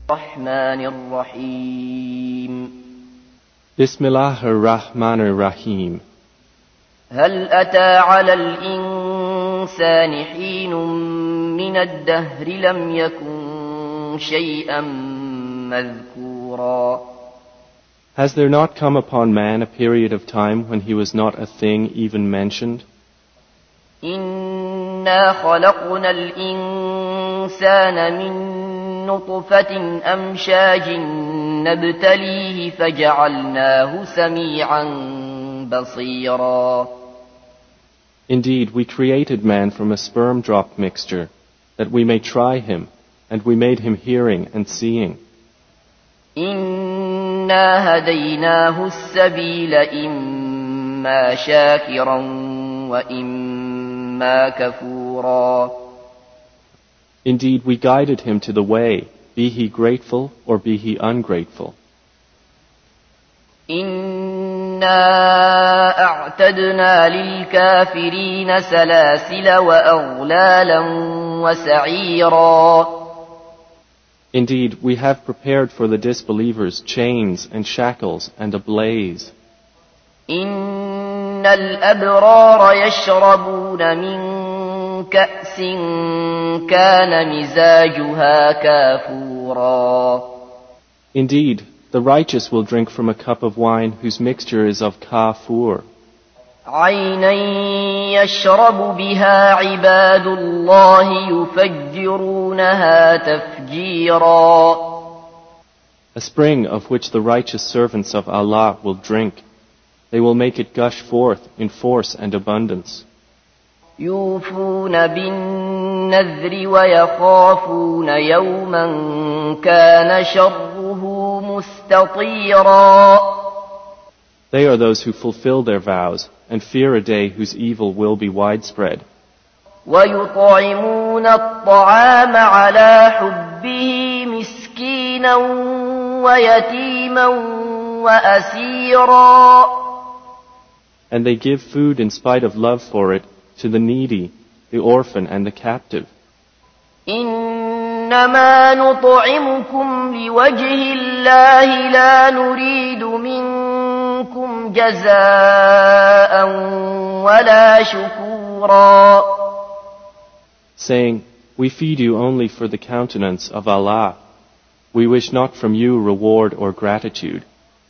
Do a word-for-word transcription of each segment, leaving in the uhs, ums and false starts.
الرحمن الرحيم بسم الله الرحمن الرحيم هل أتى على الإنسان حين من الدهر لم يكن شيئا مذكورا Has there not come upon man a period of time when he was not a thing even mentioned? إنا خلقنا الإنسان من نطفة أمشاج نبتليه فجعلناه سميعا بصيرا Indeed, we created man from a sperm drop mixture, that we may try him, and we made him hearing and seeing. إنا هديناه السبيل إما شاكرا وإما كفورا Indeed, we guided him to the way, be he grateful or be he ungrateful. إنا أعتدنا للكافرين سلاسل وأغلالا وسعيرا Indeed, we have prepared for the disbelievers chains and shackles and a blaze. إن الأبرار يشربون من كأس كان مزاجها كافورا Indeed, the righteous will drink from a cup of wine whose mixture is of kafur. عينا يشرب بها عباد الله يفجرونها تفجيرا A spring of which the righteous servants of Allah will drink. They will make it gush forth in force and abundance. يوفون بالنذر ويخافون يوما كان شره مستطيرا They are those who fulfill their vows and fear a day whose evil will be widespread. ويطعمون الطعام على حبه مسكينا ويتيما وأسيرا And they give food in spite of love for it to the needy, the orphan and the captive. إنما نطعمكم لوجه الله لا نريد منكم جزاء ولا شكورا Saying, we feed you only for the countenance of Allah. We wish not from you reward or gratitude.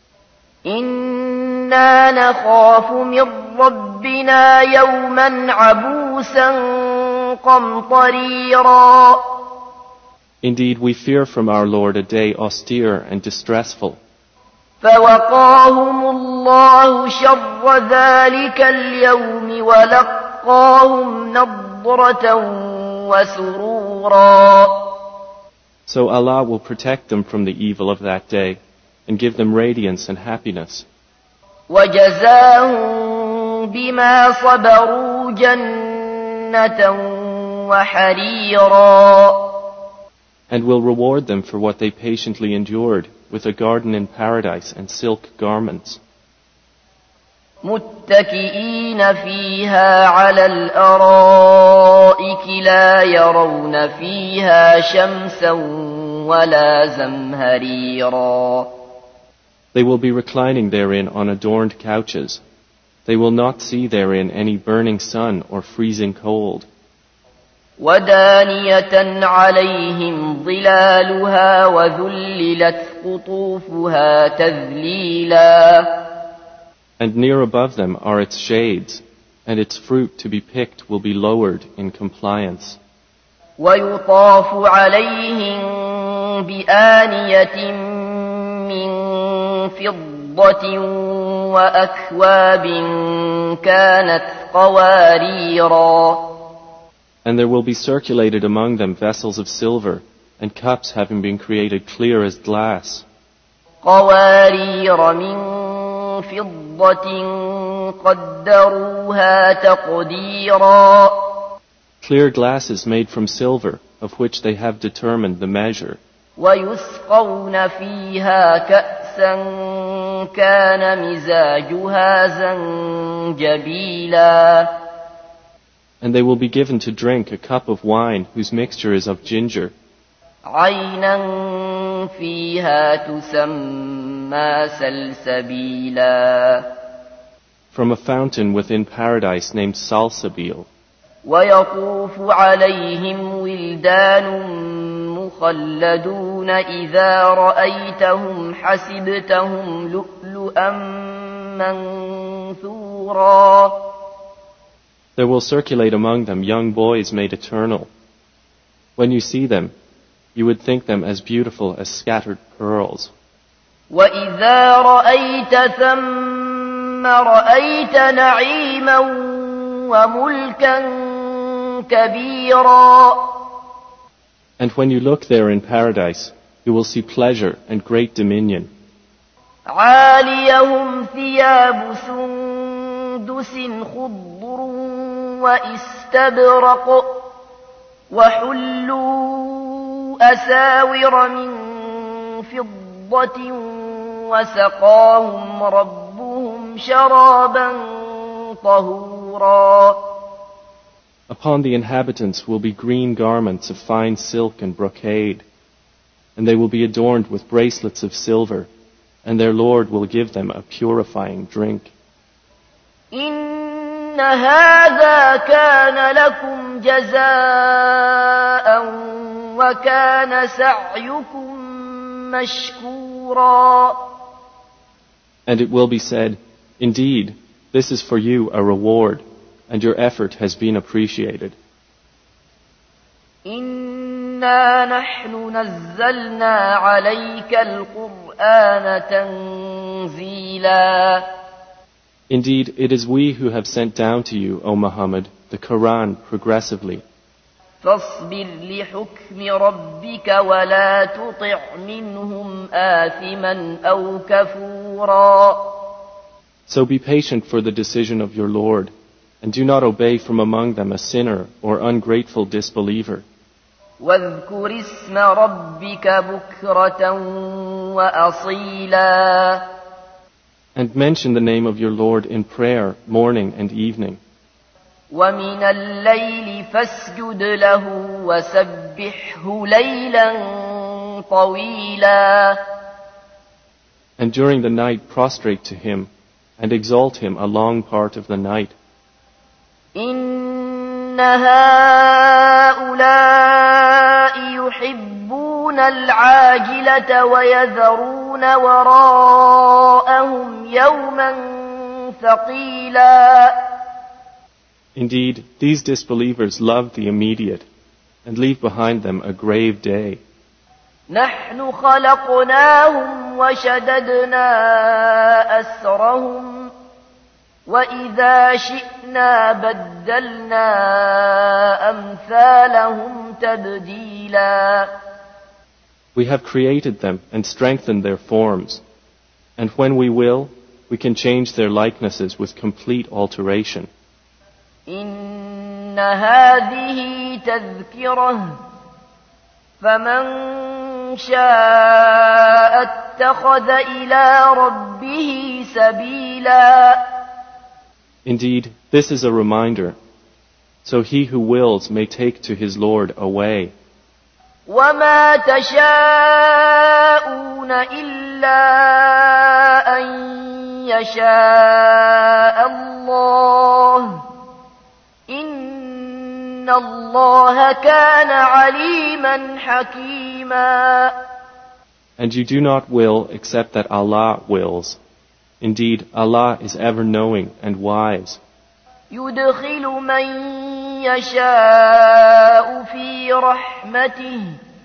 إنا نخاف من ربنا يوما عبوسا قمطريرا Indeed, we fear from our Lord a day austere and distressful. فوقاهم الله شر ذلك اليوم ولقاهم نضرة وسرورا So Allah will protect them from the evil of that day and give them radiance and happiness. وجزاهم بما صبروا جنة وحريرا And will reward them for what they patiently endured with a garden in paradise and silk garments. متكئين فيها على الأرائك لا يرون فيها شمسا ولا زمهريرا They will be reclining therein on adorned couches. They will not see therein any burning sun or freezing cold. ودانية عليهم ظلالها وذللت قطوفها تذليلا And near above them are its shades, and its fruit to be picked will be lowered in compliance. ويطاف عليهم بآنية من فضة وأكواب كانت قواريرا And there will be circulated among them vessels of silver, and cups having been created clear as glass. قوارير من فضة قدروها تقديرا Clear glasses made from silver, of which they have determined the measure. ويسقون فيها كأسا كان مزاجها زنجبيلا And they will be given to drink a cup of wine whose mixture is of ginger. عينا فيها تسمى سلسبيلا. From a fountain within paradise named Salsabil. ويطوف عليهم ولدان مخلدون إذا رأيتهم حسبتهم لؤلؤا منثورا. There will circulate among them young boys made eternal. When you see them, you would think them as beautiful as scattered pearls. وإذا رأيت ثم رأيت نعيما وملكا كبيرا. And when you look there in paradise, you will see pleasure and great dominion. عاليهم ثياب سندس خضر واستبرق وحلوا أساور من فضة وسقاهم ربهم شرابا طهورا. Upon the inhabitants will be green garments of fine silk and brocade, and they will be adorned with bracelets of silver, and their Lord will give them a purifying drink. إن هذا كان لكم جزاء وكان سعيكم مشكورا. And it will be said, indeed, this is for you a reward, and your effort has been appreciated. إنا نحن نزلنا عليك القرآن تنزيلا. Indeed, it is we who have sent down to you, O Muhammad, the Quran progressively. فاصبر لحكم ربك ولا تطع منهم آثما أو كفورا. So be patient for the decision of your Lord, and do not obey from among them a sinner or ungrateful disbeliever. واذكر اسم ربك بكرة وأصيلا. And mention the name of your Lord in prayer, morning and evening. ومن الليل فاسجد له وسبحه ليلا طويلا. And during the night prostrate to him, and exalt him a long part of the night. إن هؤلاء يحبون العاجلة ويذرون وراءهم يوما ثقيلا. Indeed, these disbelievers love the immediate, and leave behind them a grave day. نحن خلقناهم وشددنا أسرهم وإذا شئنا بدلنا أمثالهم تبديلا. We have created them and strengthened their forms, and when we will, we can change their likenesses with complete alteration. إن هذه تذكرة فمن شاء اتخذ إلى ربه سبيلا. Indeed, this is a reminder, so he who wills may take to his Lord a way. وما تشاءون إلا أن يشاء الله إن الله كان عليما حكيما. And you do not will except that Allah wills. Indeed, Allah is ever knowing and wise. يدخل من يشاء في رحمته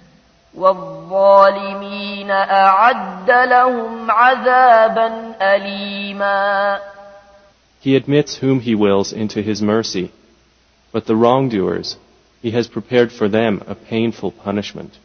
والظالمين أعد لهم عذابا أليما. He admits whom He wills into His mercy, but the wrongdoers, He has prepared for them a painful punishment.